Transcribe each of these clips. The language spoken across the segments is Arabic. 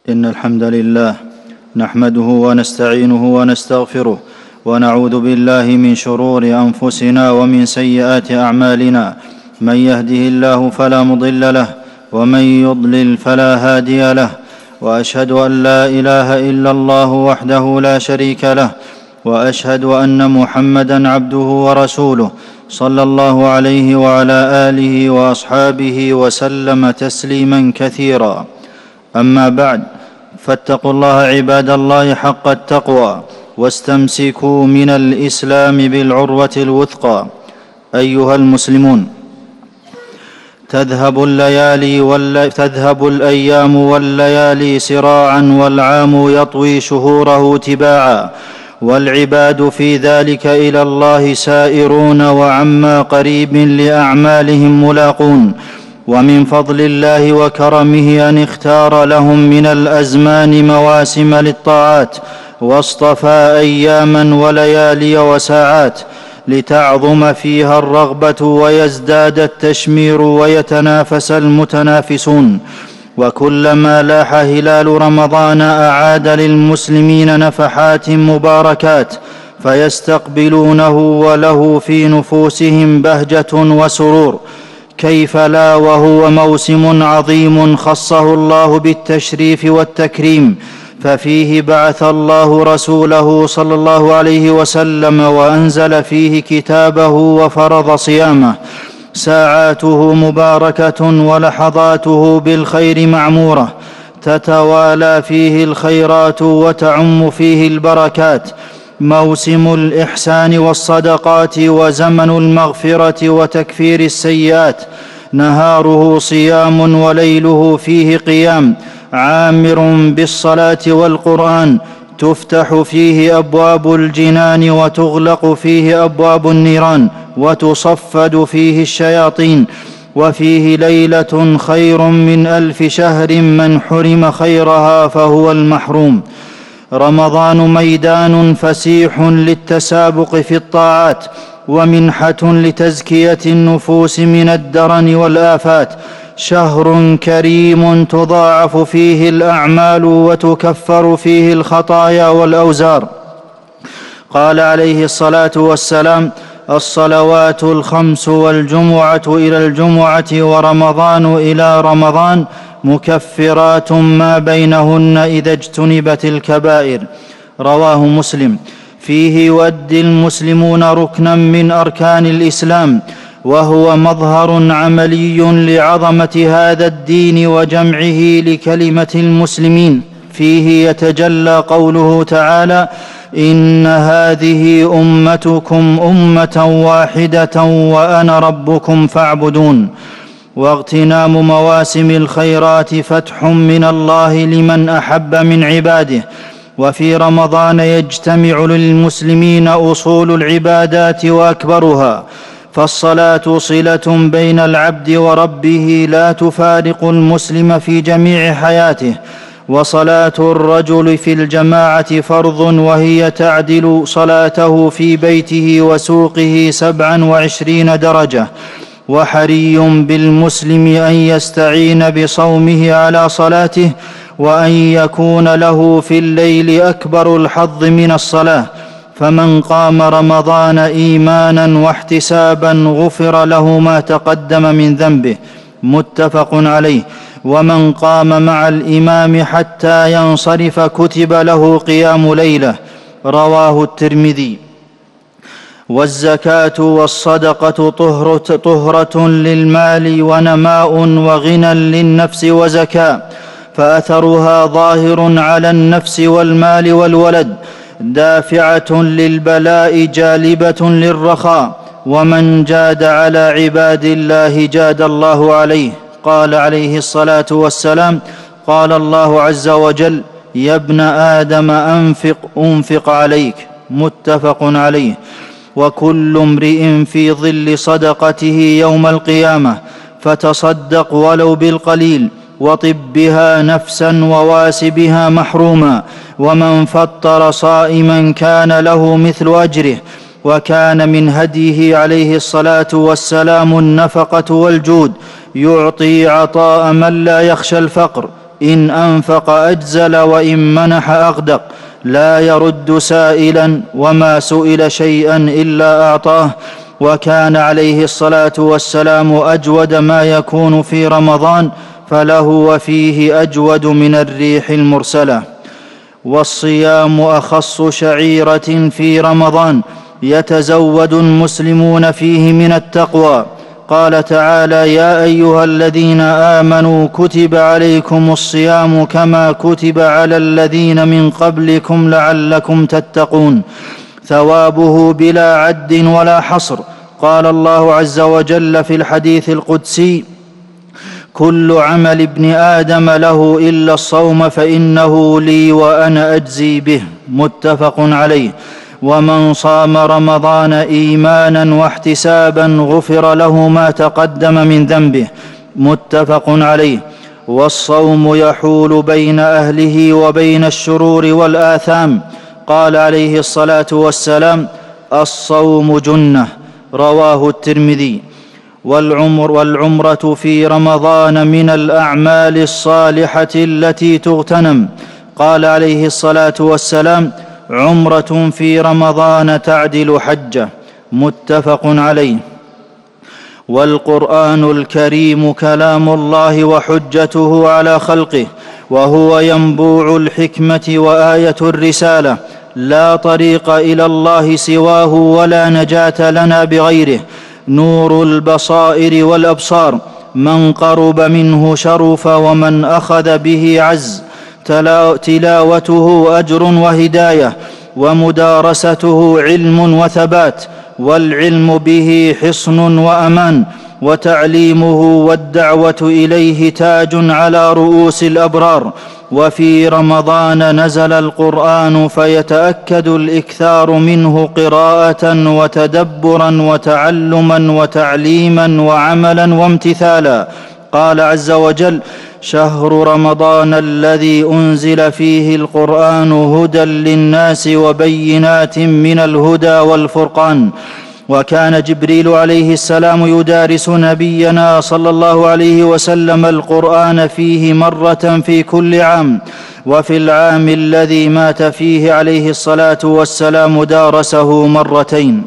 إن الحمد لله نحمده ونستعينه ونستغفره ونعوذ بالله من شرور أنفسنا ومن سيئات أعمالنا. من يهده الله فلا مضل له ومن يضلل فلا هادي له، وأشهد أن لا إله إلا الله وحده لا شريك له، وأشهد أن محمدًا عبده ورسوله صلى الله عليه وعلى آله وأصحابه وسلم تسليمًا كثيرا. أما بعد، فاتقوا الله عباد الله حق التقوى، واستمسكوا من الإسلام بالعروة الوثقى. أيها المسلمون، تذهب الأيام والليالي سراعا، والعام يطوي شهوره تباعا، والعباد في ذلك إلى الله سائرون، وعما قريب لأعمالهم ملاقون. ومن فضل الله وكرمه أن اختار لهم من الأزمان مواسم للطاعات، واصطفى أياما وليالي وساعات لتعظم فيها الرغبة ويزداد التشمير ويتنافس المتنافسون. وكلما لاح هلال رمضان أعاد للمسلمين نفحات مباركات فيستقبلونه، وله في نفوسهم بهجة وسرور. كيف لا وهو موسم عظيم خصه الله بالتشريف والتكريم، ففيه بعث الله رسوله صلى الله عليه وسلم، وأنزل فيه كتابه وفرض صيامه. ساعاته مباركة ولحظاته بالخير معمورة، تتوالى فيه الخيرات وتعم فيه البركات. موسم الإحسان والصدقات، وزمن المغفرة وتكفير السيئات. نهاره صيام وليله فيه قيام، عامر بالصلاة والقرآن. تفتح فيه أبواب الجنان، وتغلق فيه أبواب النيران، وتصفد فيه الشياطين. وفيه ليلة خير من 1000 شهر، من حرم خيرها فهو المحروم. رمضان ميدان فسيح للتسابق في الطاعات، ومنحة لتزكية النفوس من الدرن والآفات. شهر كريم تضاعف فيه الأعمال، وتكفر فيه الخطايا والأوزار. قال عليه الصلاة والسلام: الصلوات الخمس، والجمعة إلى الجمعة، ورمضان إلى رمضان، مكفرات ما بينهن إذا اجتنبت الكبائر. رواه مسلم. فيه يؤدي المسلمون ركنا من أركان الإسلام، وهو مظهر عملي لعظمة هذا الدين وجمعه لكلمة المسلمين. فيه يتجلى قوله تعالى: إن هذه أمتكم أمة واحدة وأنا ربكم فاعبدون. واغتنام مواسم الخيرات فتح من الله لمن أحب من عباده. وفي رمضان يجتمع للمسلمين أصول العبادات وأكبرها، فالصلاة صلة بين العبد وربه لا تفارق المسلم في جميع حياته. وصلاة الرجل في الجماعة فرض، وهي تعدل صلاته في بيته وسوقه 27 درجة. وحري بالمسلم أن يستعين بصومه على صلاته، وأن يكون له في الليل أكبر الحظ من الصلاة. فمن قام رمضان إيمانا واحتسابا غفر له ما تقدم من ذنبه. متفق عليه. ومن قام مع الإمام حتى ينصرف كتب له قيام ليلة. رواه الترمذي. والزكاة والصدقة طهرة للمال، ونماء وغنى للنفس وزكاة، فأثرها ظاهر على النفس والمال والولد، دافعة للبلاء جالبة للرخاء. ومن جاد على عباد الله جاد الله عليه. قال عليه الصلاة والسلام: قال الله عز وجل: يا ابن آدم أنفق عليك. متفق عليه. وكل امرئ في ظل صدقته يوم القيامة، فتصدق ولو بالقليل، وطب بها نفسا وواس بها محروما. ومن فطر صائما كان له مثل أجره. وكان من هديه عليه الصلاة والسلام النفقة والجود، يعطي عطاء من لا يخشى الفقر، إن أنفق أجزل وإن منح أغدق، لا يرد سائلا، وما سئل شيئا إلا أعطاه. وكان عليه الصلاة والسلام أجود ما يكون في رمضان، فلهو فيه أجود من الريح المرسلة. والصيام أخص شعيرة في رمضان يتزود المسلمون فيه من التقوى. قال تعالى: يا أيها الذين آمنوا كتب عليكم الصيام كما كتب على الذين من قبلكم لعلكم تتقون. ثوابه بلا عد ولا حصر. قال الله عز وجل في الحديث القدسي: كل عمل ابن آدم له إلا الصوم فإنه لي وأنا أجزي به. متفق عليه. ومن صام رمضان إيمانا واحتسابا غفر له ما تقدم من ذنبه. متفق عليه. والصوم يحول بين أهله وبين الشرور والآثام. قال عليه الصلاة والسلام: الصوم جنة. رواه الترمذي. والعمرة في رمضان من الأعمال الصالحة التي تغتنم. قال عليه الصلاة والسلام: عمرة في رمضان تعدل حجة. متفق عليه. والقرآن الكريم كلام الله وحجته على خلقه، وهو ينبوع الحكمة وآية الرسالة، لا طريق إلى الله سواه ولا نجاة لنا بغيره، نور البصائر والأبصار، من قرب منه شرف ومن أخذ به عز. تلاوته أجر وهداية، ومدارسته علم وثبات، والعلم به حصن وأمان، وتعليمه والدعوة إليه تاج على رؤوس الأبرار. وفي رمضان نزل القرآن، فيتأكد الإكثار منه قراءة وتدبرا وتعلما وتعليما وعملا وامتثالا. قال عز وجل: شهر رمضان الذي أنزل فيه القرآن هدى للناس وبينات من الهدى والفرقان. وكان جبريل عليه السلام يدارس نبينا صلى الله عليه وسلم القرآن فيه مرة في كل عام، وفي العام الذي مات فيه عليه الصلاة والسلام دارسه مرتين.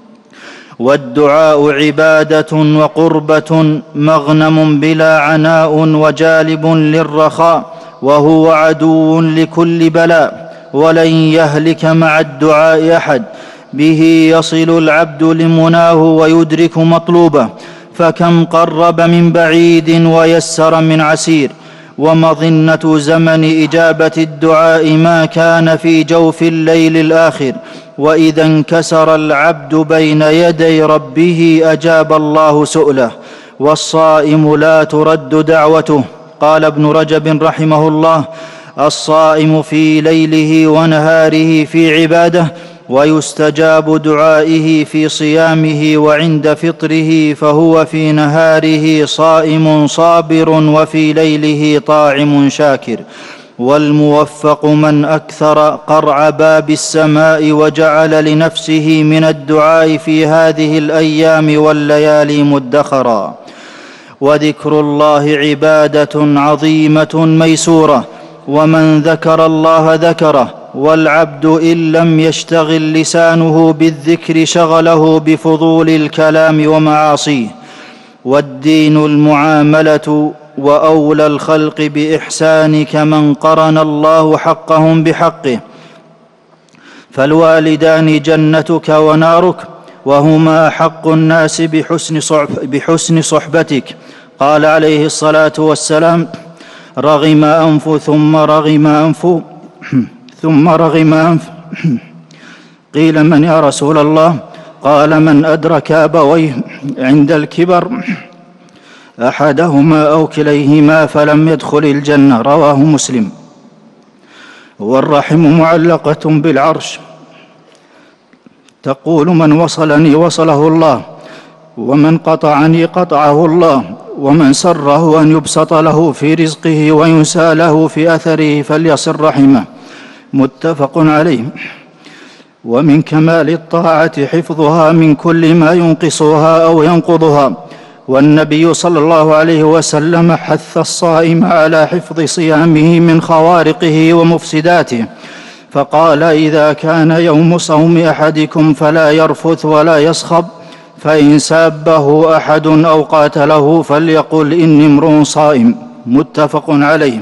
والدعاء عبادة وقربة، مغنم بلا عناء وجالب للرخاء، وهو عدو لكل بلاء، ولن يهلك مع الدعاء أحد. به يصل العبد لمناه ويدرك مطلوبه، فكم قرب من بعيد ويسر من عسير. ومظنة زمن إجابة الدعاء ما كان في جوف الليل الآخر، وإذا انكسر العبد بين يدي ربه أجاب الله سؤله. والصائم لا ترد دعوته. قال ابن رجب رحمه الله: الصائم في ليله ونهاره في عباده، ويستجاب دعائه في صيامه وعند فطره، فهو في نهاره صائم صابر، وفي ليله طاعم شاكر. والموفق من أكثر قرع باب السماء وجعل لنفسه من الدعاء في هذه الأيام والليالي مدخرا. وذكر الله عبادة عظيمة ميسورة، ومن ذكر الله ذكره، والعبد إن لم يشتغل لسانه بالذكر شغله بفضول الكلام ومعاصيه. والدين المعاملة، وأولى الخلق بإحسانك من قرن الله حقهم بحقه. فالوالدان جنتك ونارك، وهما حق الناس بحسن صحبتك. قال عليه الصلاة والسلام: رغم أنف ثم رغم أنف ثم رغم أنف. قيل: من يا رسول الله؟ قال: من أدرك أبويه عند الكبر، أحدهما أو كليهما، فلم يدخل الجنة. رواه مسلم. والرحم معلقة بالعرش، تقول: من وصلني وصله الله، ومن قطعني قطعه الله، ومن سره أن يبسط له في رزقه وينسى له في أثره فليصل رحمه. متفق عليه. ومن كمال الطاعة حفظها من كل ما ينقصها أو ينقضها، والنبي صلى الله عليه وسلم حث الصائم على حفظ صيامه من خوارقه ومفسداته، فقال: إذا كان يوم صوم أحدكم فلا يرفث ولا يصخب، فإن سابه أحد أو قاتله فليقل: إني امرؤ صائم. متفق عليه.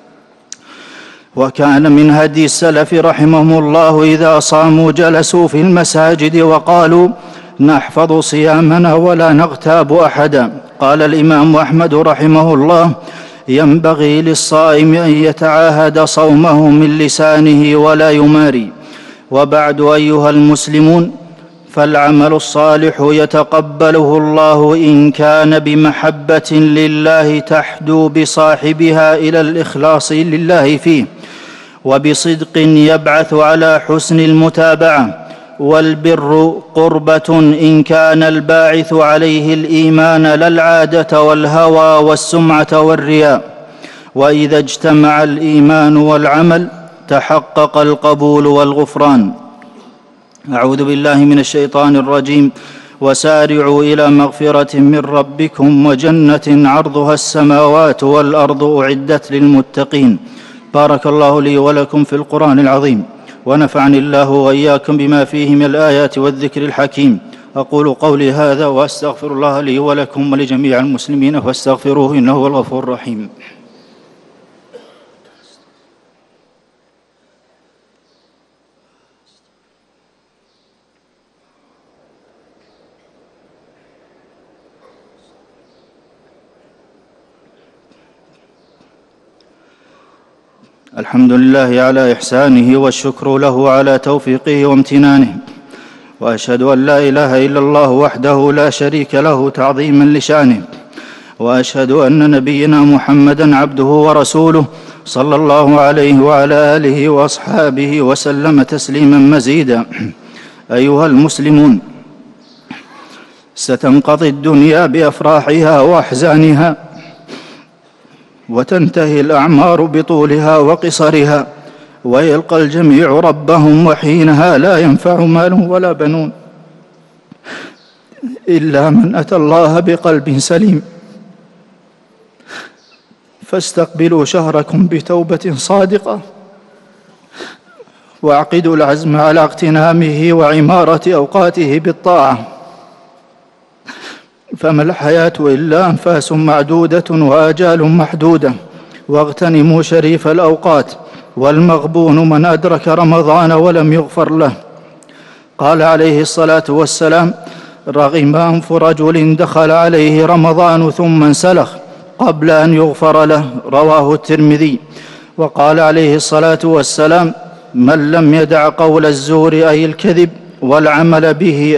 وكان من هدي السلف رحمهم الله إذا صاموا جلسوا في المساجد وقالوا: نحفظ صيامنا ولا نغتاب أحدا. قال الإمام أحمد رحمه الله: ينبغي للصائم أن يتعاهد صومه من لسانه ولا يماري. وبعد، أيها المسلمون، فالعمل الصالح يتقبله الله إن كان بمحبة لله تحدو بصاحبها إلى الإخلاص لله فيه، وبصدق يبعث على حسن المتابعة. والبر قربة إن كان الباعث عليه الإيمان لا العادة والهوى والسمعة والرياء. وإذا اجتمع الإيمان والعمل تحقق القبول والغفران. أعوذ بالله من الشيطان الرجيم. وسارعوا إلى مغفرة من ربكم وجنة عرضها السماوات والأرض أعدت للمتقين. بارك الله لي ولكم في القرآن العظيم، ونفعني الله وإياكم بما فيه من الآيات والذكر الحكيم. أقول قولي هذا وأستغفر الله لي ولكم ولجميع المسلمين فاستغفروه إنه هو الغفور الرحيم. الحمد لله على إحسانه، والشكر له على توفيقه وامتنانه، وأشهد أن لا إله إلا الله وحده لا شريك له تعظيما لشانه، وأشهد أن نبينا محمدا عبده ورسوله صلى الله عليه وعلى آله وأصحابه وسلم تسليما مزيدا. أيها المسلمون، ستنقضي الدنيا بأفراحها وأحزانها، وتنتهي الأعمار بطولها وقصرها، ويلقى الجميع ربهم، وحينها لا ينفع مال ولا بنون إلا من أتى الله بقلب سليم. فاستقبلوا شهركم بتوبة صادقة، واعقدوا العزم على اغتنامه وعمارة أوقاته بالطاعة، فما الحياة إلا أنفاس معدودة وآجال محدودة. واغتنموا شريف الأوقات، والمغبون من أدرك رمضان ولم يغفر له. قال عليه الصلاة والسلام: رغم أنف رجل دخل عليه رمضان ثم انسلخ قبل أن يغفر له. رواه الترمذي. وقال عليه الصلاة والسلام: من لم يدع قول الزور أي الكذب والعمل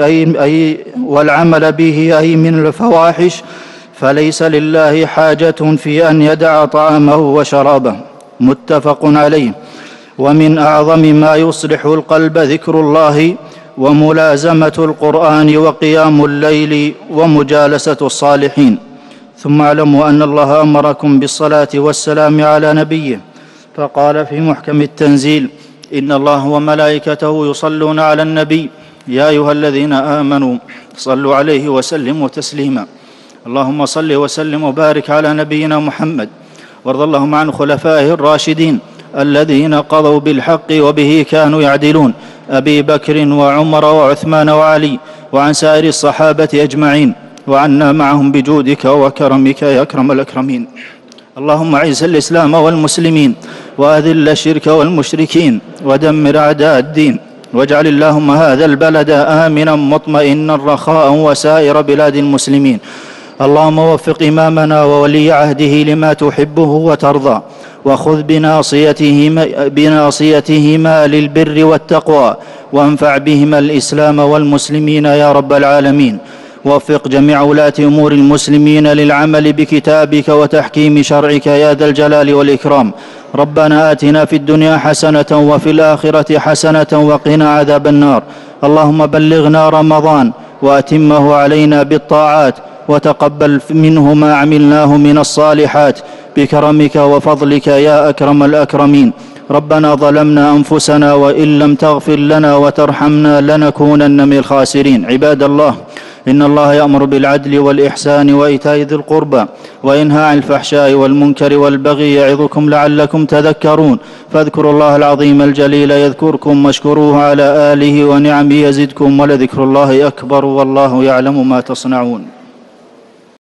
به أي من الفواحش فليس لله حاجة في أن يدع طعامه وشرابه. متفق عليه. ومن أعظم ما يصلح القلب ذكر الله، وملازمة القرآن، وقيام الليل، ومجالسة الصالحين. ثم اعلموا أن الله أمركم بالصلاة والسلام على نبيه، فقال في محكم التنزيل: إن الله وملائكته يصلون على النبي يا أيها الذين آمنوا صلوا عليه وسلموا تسليما. اللهم صل وسلم وبارك على نبينا محمد، وارض اللهم عن خلفائه الراشدين الذين قضوا بالحق وبه كانوا يعدلون، أبي بكر وعمر وعثمان وعلي، وعن سائر الصحابة أجمعين، وعنا معهم بجودك وكرمك يا أكرم الأكرمين. اللهم أعز الإسلام والمسلمين، وأذل الشرك والمشركين، ودمر أعداء الدين، واجعل اللهم هذا البلد آمنا مطمئنا رخاء وسائر بلاد المسلمين. اللهم وفق إمامنا وولي عهده لما تحبه وترضى، وخذ بناصيتهما للبر والتقوى، وانفع بهما الإسلام والمسلمين يا رب العالمين. وفق جميع ولاة أمور المسلمين للعمل بكتابك وتحكيم شرعك يا ذا الجلال والإكرام. ربنا آتنا في الدنيا حسنة وفي الآخرة حسنة وقنا عذاب النار. اللهم بلغنا رمضان وأتمه علينا بالطاعات، وتقبل منه ما عملناه من الصالحات بكرمك وفضلك يا أكرم الأكرمين. ربنا ظلمنا أنفسنا، وإن لم تغفر لنا وترحمنا لنكونن من الخاسرين. عباد الله، إن الله يأمر بالعدل والإحسان وإيتاء ذي القربى وينهى عن الفحشاء والمنكر والبغي يعظكم لعلكم تذكرون. فاذكروا الله العظيم الجليل يذكركم واشكروه على آله ونعمه يزدكم ولذكر الله أكبر والله يعلم ما تصنعون.